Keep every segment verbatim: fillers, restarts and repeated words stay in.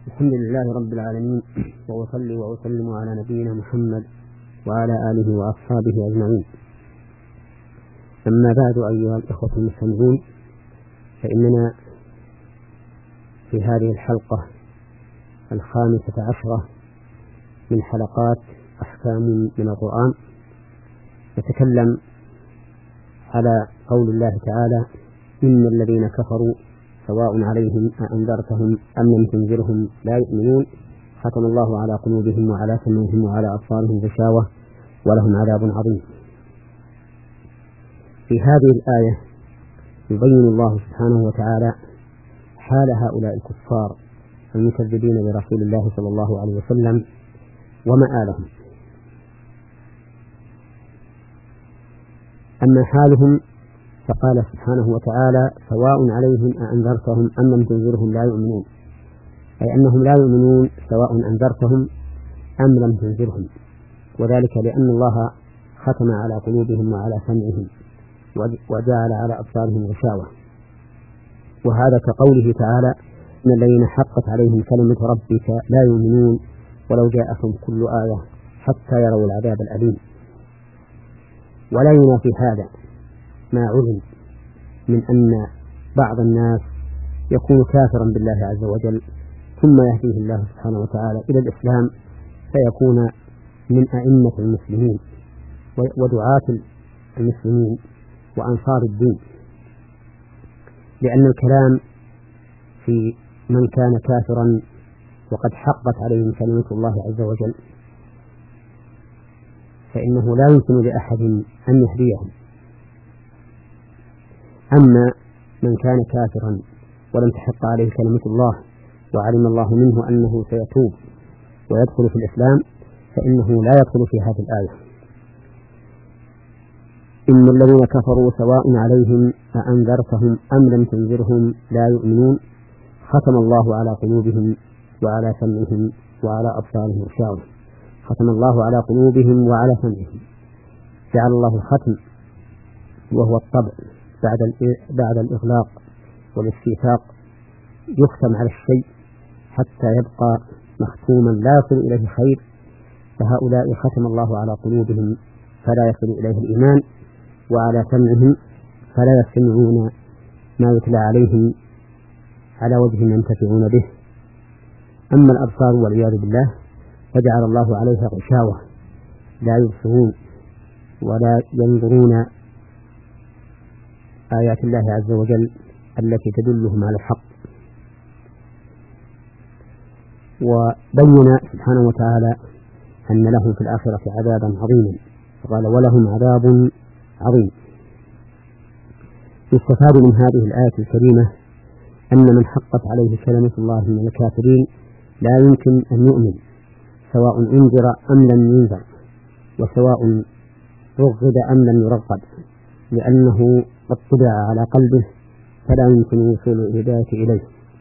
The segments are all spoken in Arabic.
الحمد لله رب العالمين، وأصلي وأسلم على نبينا محمد وعلى آله وأصحابه أجمعين. أما بعد، أيها الإخوة المستمعون، فإننا في هذه الحلقة الخامسة عشرة من حلقات أحكام من القرآن نتكلم على قول الله تعالى: إن الذين كفروا سواء عليهم أأنذرتهم أم لم تنذرهم لا يؤمنون، ختم الله على قلوبهم وعلى سمعهم وعلى أبصارهم غشاوة ولهم عذاب عظيم. في هذه الآية يبين الله سبحانه وتعالى حال هؤلاء الكفار المكذبين برسول الله صلى الله عليه وسلم ومآلهم. أما حالهم فقال سبحانه وتعالى: سواء عليهم أأنذرتهم أم لم تنذرهم لا يؤمنون، أي أنهم لا يؤمنون سواء أنذرتهم أم لم تنذرهم، وذلك لأن الله ختم على قلوبهم وعلى سمعهم وجعل على أبصارهم غشاوة. وهذا كقوله تعالى: إن الذين حقت عليهم كلمة ربك لا يؤمنون ولو جاءهم كل آية حتى يروا العذاب الأليم. ولا ينافي هذا ما علم من أن بعض الناس يكون كافرا بالله عز وجل ثم يهديه الله سبحانه وتعالى إلى الإسلام فيكون من أئمة المسلمين ودعاة المسلمين وأنصار الدين، لأن الكلام في من كان كافرا وقد حقت عليهم كلمة الله عز وجل فإنه لا يمكن لأحد أن يهديهم. أما من كان كافرا ولم تحق عليه كلمة الله وعلم الله منه أنه سيتوب ويدخل في الإسلام فإنه لا يدخل في هذه الآية. إن الذين كفروا سواء عليهم أأنذرتهم أم لم تنذرهم لا يؤمنون، ختم الله على قلوبهم وعلى سمعهم وعلى أبصارهم غشاوة. ختم الله على قلوبهم وعلى سمعهم، جعل الله الختم وهو الطبع بعد بعد الإغلاق والاستيثاق، يختم على الشيء حتى يبقى مختوما لا يصل إليه خير، فهؤلاء ختم الله على قلوبهم فلا يصل إليه الإيمان، وعلى سمعهم فلا يستمعون ما يتلى عليهم على وجه ينتفعون به. أما الأبصار والعياذ بالله فجعل الله عليها غشاوة، لا يبصرون ولا ينظرون آيات الله عز وجل التي تدلهم على الحق. وبين سبحانه وتعالى أن لهم في الآخرة عذابا عظيما، فقال: ولهم عذاب عظيم. يستفاد من هذه الآية الكريمة أن من حقت عليه كلمة الله من الكافرين لا يمكن أن يؤمن سواء أنذر أم لم ينذر، وسواء رغب أم لم يرغب، لأنه قد طبع على قلبه فلا يمكن وصول الهداية إليه.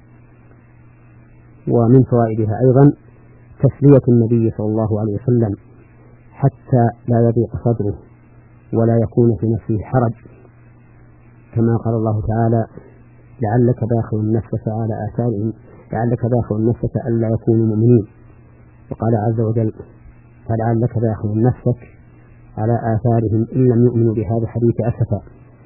ومن فوائدها أيضا تسلية النبي صلى الله عليه وسلم حتى لا يضيق صدره ولا يكون في نفسه حرج، كما قال الله تعالى: لعلك باخع نفسك على آثارهم لعلك باخع نفسك ألا يكونوا مؤمنين. وقال عز وجل: فلعلك باخع نفسك على آثارهم إن لم يؤمنوا بهذا الحديث أسفا.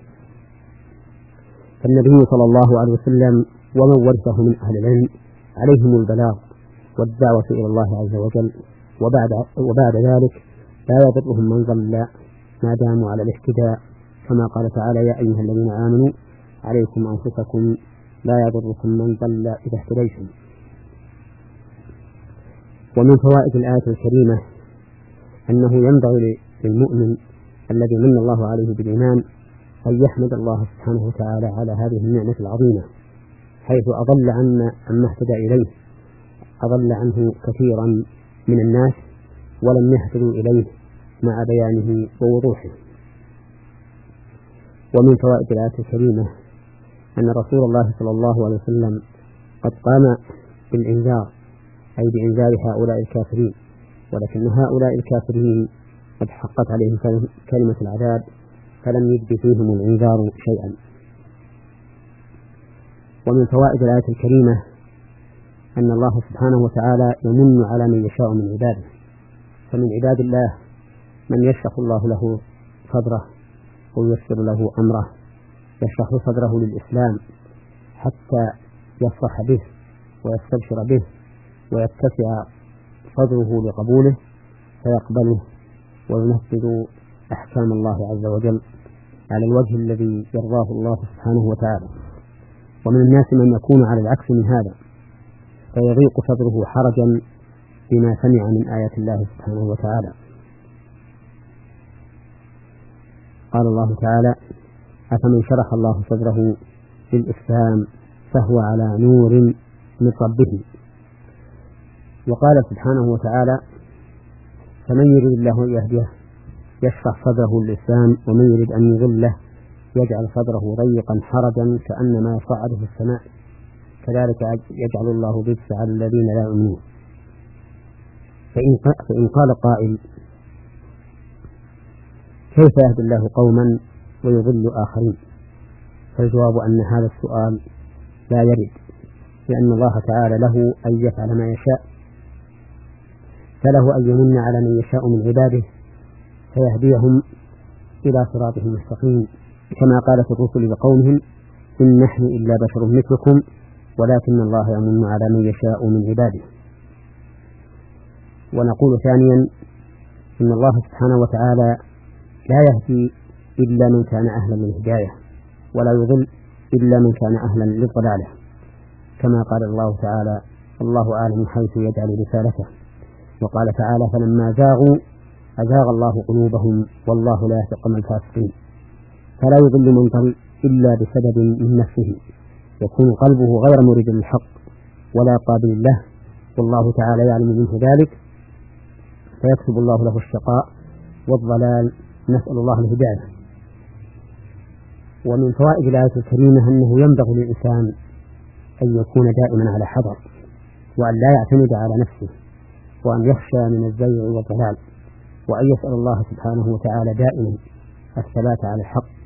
فالنبي صلى الله عليه وسلم ومن ورثه من أهل العلم عليهم البلاغ والدعوة إلى الله عز وجل، وبعد, وبعد ذلك لا يضرهم من ضل ما داموا على الاهتداء، كما قال تعالى: يا أيها الذين آمنوا عليكم أنفسكم لا يضركم من ضل إذا اهتديتم. ومن فوائد الآية الكريمة أنه ينبغي للمؤمن الذي من الله عليه بالإيمان أن يحمد الله سبحانه وتعالى على هذه النعمة العظيمة، حيث أضل عنا عما اهتدى إليه، أضل عنه كثيرا من الناس ولم يهتدوا إليه مع بيانه ووضوحه. ومن فوائد الآية الكريمة أن رسول الله صلى الله عليه وسلم قد قام بالإنذار، أي بإنذار هؤلاء الكافرين، ولكن هؤلاء الكافرين قد حقت عليهم كلمة العذاب فلم يجد فيهم الإنذار شيئا. ومن فوائد الآية الكريمة أن الله سبحانه وتعالى يمن على من يشاء من عباده، فمن عباد الله من يشرح الله له صدره وييسر له أمره، يشرح صدره للإسلام حتى يفرح به ويستبشر به ويتسع صدره لقبوله فيقبله وينفذ أحكام الله عز وجل على الوجه الذي يرضاه الله سبحانه وتعالى. ومن الناس من يكون على العكس من هذا فيضيق صدره حرجا بما سمع من آيات الله سبحانه وتعالى. قال الله تعالى: أفمن شرح الله صدره للإسلام فهو على نور من ربه. وقال سبحانه وتعالى: فمن يريد الله أن يهديه يشرح صدره للإسلام ومن يريد أن يضله يجعل صدره ضيقا حرجا كأنما يصعد في السماء كذلك يجعل الله الرجس على الذين لا يؤمنون. فإن, فإن قال قائل: كيف يهدي الله قوما ويضل آخرين؟ فالجواب أن هذا السؤال لا يرد، لأن الله تعالى له أن يفعل ما يشاء، فله أن يمن على من يشاء من عباده فيهديهم إلى صراطه المستقيم، كما قالت الرسل لقومهم: إن نحن إلا بشر مثلكم ولكن الله يمن على من يشاء من عباده. ونقول ثانيا: إن الله سبحانه وتعالى لا يهدي إلا من كان أهلا للهداية، ولا يضل إلا من كان أهلا للضلالة، كما قال الله تعالى: الله أعلم حيث يجعل رسالته. وقال تعالى: فلما زاغوا أزاغ الله قلوبهم والله لا يهدي القوم الفاسقين. فلا يضل من ضل إلا بسبب من نفسه، يكون قلبه غير مريد للحق ولا قابل له، والله تعالى يعلم منه ذلك فيكتب الله له الشقاء والضلال، نسأل الله الهداية. ومن فوائد الآية الكريمة أنه ينبغي للإنسان أن يكون دائما على حذر، وأن لا يعتمد على نفسه، وأن يخشى من الزيغ والضلال، وأن يسأل الله سبحانه وتعالى دائما الثبات على الحق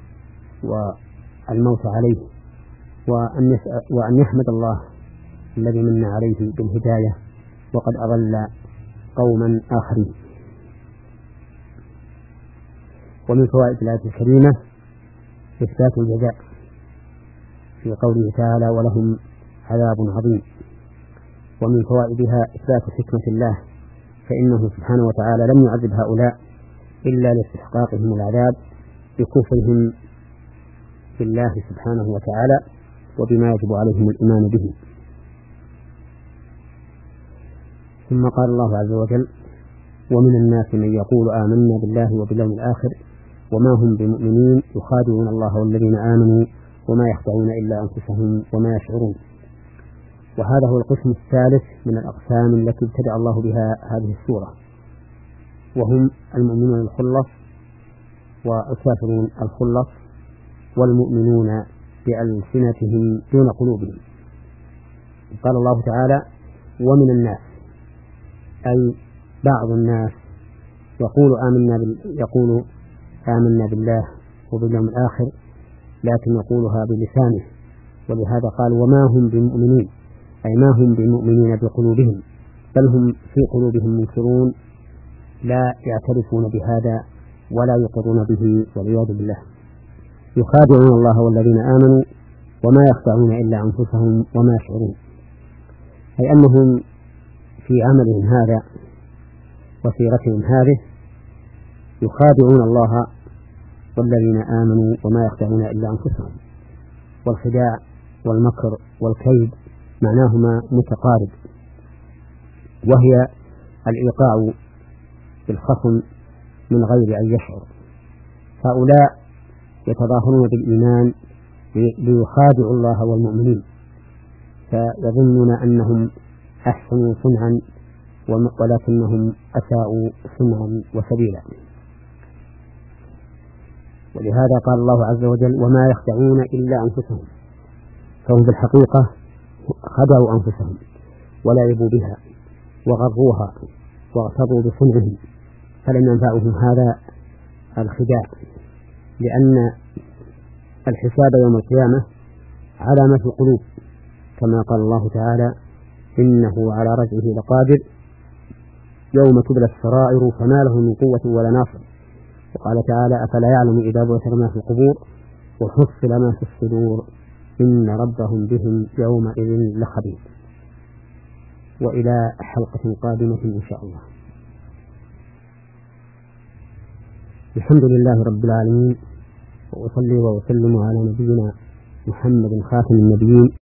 والموت عليه، وأن, وأن يحمد الله الذي من عليه بالهداية وقد أضل قوما آخرين. ومن فوائد الآية الكريمة إثبات الجزاء في قوله تعالى: ولهم عذاب عظيم. ومن فوائدها إثبات حكمة الله، فإنه سبحانه وتعالى لم يعذب هؤلاء إلا لاستحقاقهم العذاب بكفرهم بالله سبحانه وتعالى وبما يجب عليهم الإيمان به. ثم قال الله عز وجل: ومن الناس من يقول آمنا بالله وباليوم الآخر وما هم بمؤمنين يخادعون الله والذين آمنوا وما يخدعون إلا أنفسهم وما يشعرون. وهذا هو القسم الثالث من الأقسام التي ابتدأ الله بها هذه السورة، وهم المؤمنون الخلص والكافرون الخلص والمؤمنون بألسنتهم دون قلوبهم. قال الله تعالى: ومن الناس، أي بعض الناس يقول آمنا بال... يقول آمنا بالله وباليوم الآخر لكن يقولها بلسانه، ولهذا قال: وما هم بمؤمنين، أي ما هم بمؤمنين بقلوبهم، بل هم في قلوبهم منكرون لا يعترفون بهذا ولا يقرون به والعياذ بالله. يخادعون الله والذين آمنوا وما يخدعون إلا أنفسهم وما يشعرون، أي أنهم في عملهم هذا وسيرتهم هذه يخادعون الله والذين آمنوا وما يخدعون إلا أنفسهم. والخداع والمكر والكيد معناهما متقارب، وهي الإيقاع بالخصم من غير أن يشعر. هؤلاء يتظاهرون بالإيمان ليخادعوا الله والمؤمنين، فيظنون أنهم أحسنوا صنعا ولكنهم أساءوا صنعا وسبيلا. ولهذا قال الله عز وجل: وما يخدعون إلا أنفسهم، فهم في الحقيقة خدعوا أنفسهم ولعبوا بها وغروها واغتروا بصنعهم، فلم ينفعهم هذا الخداع، لأن الحساب يوم القيامة على ما في القلوب، كما قال الله تعالى: إنه على رجعه لقادر يوم تبلى السرائر فما له من قوة ولا ناصر. وقال تعالى أفلا يعلم إذا بعثر ما في القبور وحصل ما في الصدور إن ربهم بهم يومئذ لخبير. وإلى حلقة قادمة إن شاء الله. الحمد لله رب العالمين، وأصلي وأسلم على نبينا محمد خاتم النبيين